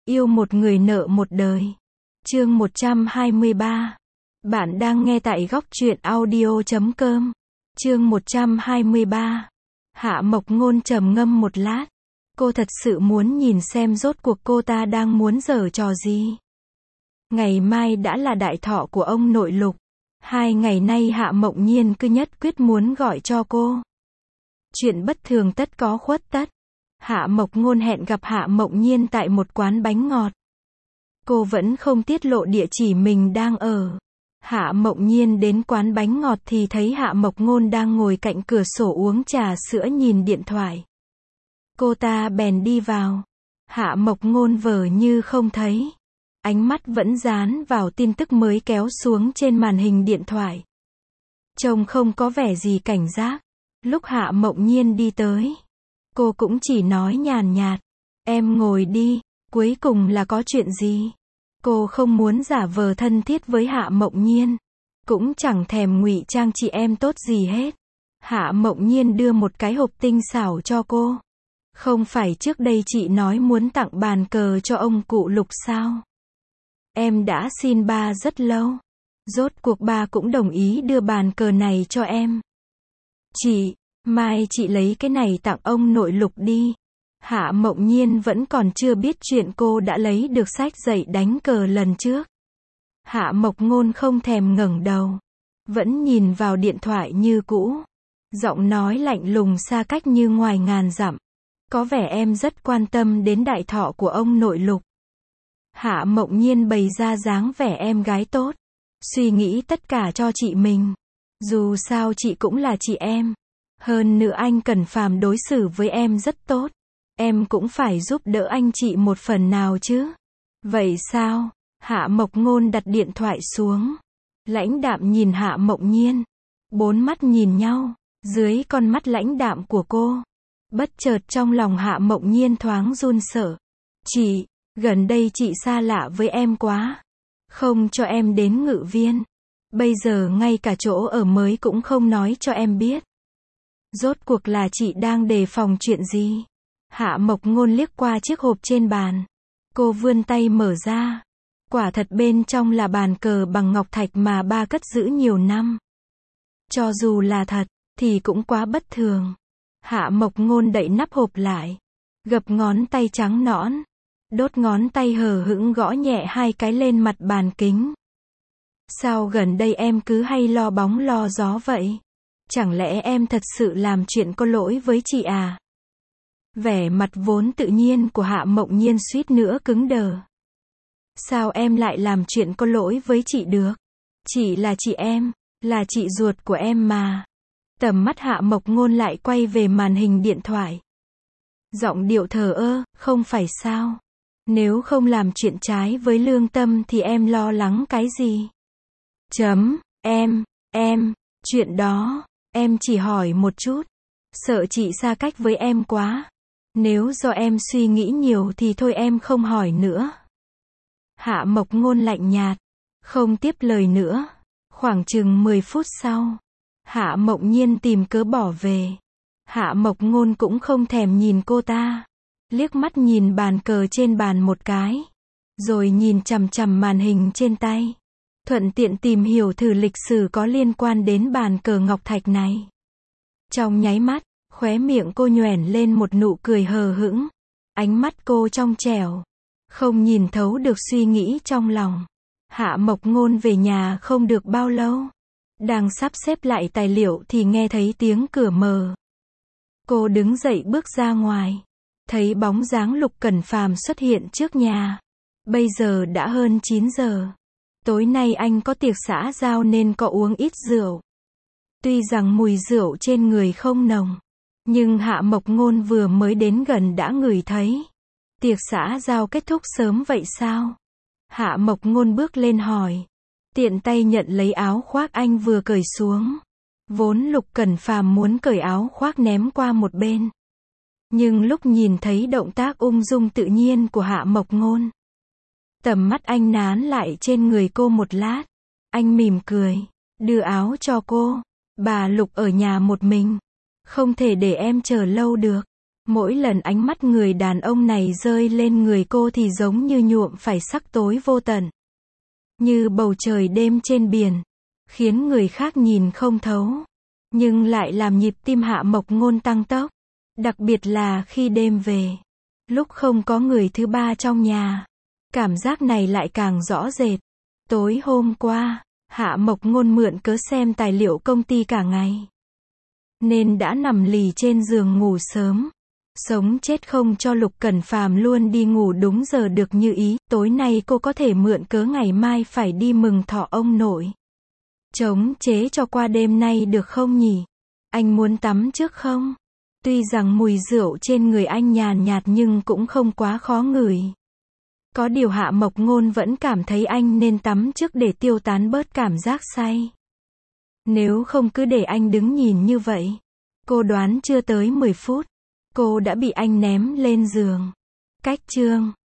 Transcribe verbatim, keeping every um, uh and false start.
Yêu một người nợ một đời. Chương một trăm hai mươi ba. Bạn đang nghe tại góc truyện audio chấm com. Chương một trăm hai mươi ba. Hạ Mộc Ngôn trầm ngâm một lát. Cô thật sự muốn nhìn xem rốt cuộc cô ta đang muốn giở trò gì. Ngày mai đã là đại thọ của ông nội Lục. Hai ngày nay Hạ Mộc Nhiên cứ nhất quyết muốn gọi cho cô. Chuyện bất thường tất có khuất tất. Hạ Mộc Ngôn hẹn gặp Hạ Mộc Nhiên tại một quán bánh ngọt. Cô vẫn không tiết lộ địa chỉ mình đang ở. Hạ Mộc Nhiên đến quán bánh ngọt thì thấy Hạ Mộc Ngôn đang ngồi cạnh cửa sổ uống trà sữa nhìn điện thoại. Cô ta bèn đi vào. Hạ Mộc Ngôn vờ như không thấy. Ánh mắt vẫn dán vào tin tức mới kéo xuống trên màn hình điện thoại. Trông không có vẻ gì cảnh giác. Lúc Hạ Mộc Nhiên đi tới, cô cũng chỉ nói nhàn nhạt, em ngồi đi, cuối cùng là có chuyện gì? Cô không muốn giả vờ thân thiết với Hạ Mộc Nhiên, cũng chẳng thèm ngụy trang chị em tốt gì hết. Hạ Mộc Nhiên đưa một cái hộp tinh xảo cho cô. Không phải trước đây chị nói muốn tặng bàn cờ cho ông cụ Lục sao? Em đã xin ba rất lâu. Rốt cuộc ba cũng đồng ý đưa bàn cờ này cho em. Chị, mai chị lấy cái này tặng ông nội Lục đi. Hạ Mộc Nhiên vẫn còn chưa biết chuyện cô đã lấy được sách dạy đánh cờ lần trước. Hạ Mộc Ngôn không thèm ngẩng đầu, vẫn nhìn vào điện thoại như cũ. Giọng nói lạnh lùng xa cách như ngoài ngàn dặm. Có vẻ em rất quan tâm đến đại thọ của ông nội Lục. Hạ Mộc Nhiên bày ra dáng vẻ em gái tốt, suy nghĩ tất cả cho chị mình. Dù sao chị cũng là chị em. Hơn nữa anh Cẩn Phàm đối xử với em rất tốt. Em cũng phải giúp đỡ anh chị một phần nào chứ. Vậy sao? Hạ Mộc Ngôn đặt điện thoại xuống. Lãnh đạm nhìn Hạ Mộc Nhiên. Bốn mắt nhìn nhau. Dưới con mắt lãnh đạm của cô, bất chợt trong lòng Hạ Mộc Nhiên thoáng run sợ. Chị, gần đây chị xa lạ với em quá. Không cho em đến Ngự Viên. Bây giờ ngay cả chỗ ở mới cũng không nói cho em biết. Rốt cuộc là chị đang đề phòng chuyện gì? Hạ Mộc Ngôn liếc qua chiếc hộp trên bàn. Cô vươn tay mở ra. Quả thật bên trong là bàn cờ bằng ngọc thạch mà ba cất giữ nhiều năm. Cho dù là thật, thì cũng quá bất thường. Hạ Mộc Ngôn đậy nắp hộp lại. Gập ngón tay trắng nõn. Đốt ngón tay hờ hững gõ nhẹ hai cái lên mặt bàn kính. Sao gần đây em cứ hay lo bóng lo gió vậy? Chẳng lẽ em thật sự làm chuyện có lỗi với chị à? Vẻ mặt vốn tự nhiên của Hạ Mộc Nhiên suýt nữa cứng đờ. Sao em lại làm chuyện có lỗi với chị được? Chị là chị em, là chị ruột của em mà. Tầm mắt Hạ Mộc Ngôn lại quay về màn hình điện thoại. Giọng điệu thờ ơ, không phải sao? Nếu không làm chuyện trái với lương tâm thì em lo lắng cái gì? Chấm, em, em, chuyện đó, em chỉ hỏi một chút. Sợ chị xa cách với em quá. Nếu do em suy nghĩ nhiều thì thôi em không hỏi nữa. Hạ Mộc Ngôn lạnh nhạt, không tiếp lời nữa. Khoảng chừng mười phút sau, Hạ Mộc Nhiên tìm cớ bỏ về. Hạ Mộc Ngôn cũng không thèm nhìn cô ta. Liếc mắt nhìn bàn cờ trên bàn một cái. Rồi nhìn chằm chằm màn hình trên tay. Thuận tiện tìm hiểu thử lịch sử có liên quan đến bàn cờ ngọc thạch này. Trong nháy mắt, khóe miệng cô nhoẻn lên một nụ cười hờ hững. Ánh mắt cô trong trẻo. Không nhìn thấu được suy nghĩ trong lòng. Hạ Mộc Ngôn về nhà không được bao lâu. Đang sắp xếp lại tài liệu thì nghe thấy tiếng cửa mở. Cô đứng dậy bước ra ngoài. Thấy bóng dáng Lục Cẩn Phàm xuất hiện trước nhà. Bây giờ đã hơn chín giờ. Tối nay anh có tiệc xã giao nên có uống ít rượu. Tuy rằng mùi rượu trên người không nồng, nhưng Hạ Mộc Ngôn vừa mới đến gần đã ngửi thấy. Tiệc xã giao kết thúc sớm vậy sao? Hạ Mộc Ngôn bước lên hỏi. Tiện tay nhận lấy áo khoác anh vừa cởi xuống. Vốn Lục Cẩn Phàm muốn cởi áo khoác ném qua một bên. Nhưng lúc nhìn thấy động tác ung dung tự nhiên của Hạ Mộc Ngôn, tầm mắt anh nán lại trên người cô một lát. Anh mỉm cười, đưa áo cho cô. Bà Lục ở nhà một mình. Không thể để em chờ lâu được. Mỗi lần ánh mắt người đàn ông này rơi lên người cô thì giống như nhuộm phải sắc tối vô tận. Như bầu trời đêm trên biển. Khiến người khác nhìn không thấu. Nhưng lại làm nhịp tim Hạ Mộc Ngôn tăng tốc. Đặc biệt là khi đêm về. Lúc không có người thứ ba trong nhà. Cảm giác này lại càng rõ rệt. Tối hôm qua, Hạ Mộc Ngôn mượn cớ xem tài liệu công ty cả ngày. Nên đã nằm lì trên giường ngủ sớm. Sống chết không cho Lục Cẩn Phàm luôn đi ngủ đúng giờ được như ý. Tối nay cô có thể mượn cớ ngày mai phải đi mừng thọ ông nội. Chống chế cho qua đêm nay được không nhỉ? Anh muốn tắm trước không? Tuy rằng mùi rượu trên người anh nhàn nhạt nhưng cũng không quá khó ngửi. Có điều Hạ Mộc Ngôn vẫn cảm thấy anh nên tắm trước để tiêu tán bớt cảm giác say. Nếu không cứ để anh đứng nhìn như vậy. Cô đoán chưa tới mười phút. Cô đã bị anh ném lên giường. Cách chương